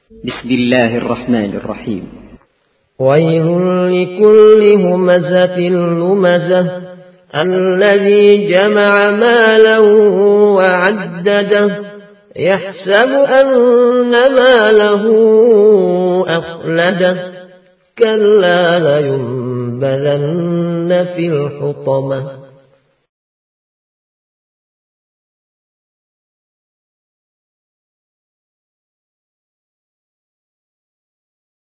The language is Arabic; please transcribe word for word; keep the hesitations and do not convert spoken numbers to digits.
بسم الله الرحمن الرحيم. ويل لكل همزة لمزة الذي جمع مالا وعدده يحسب أن ماله أخلده كلا لينبذن في الحطمة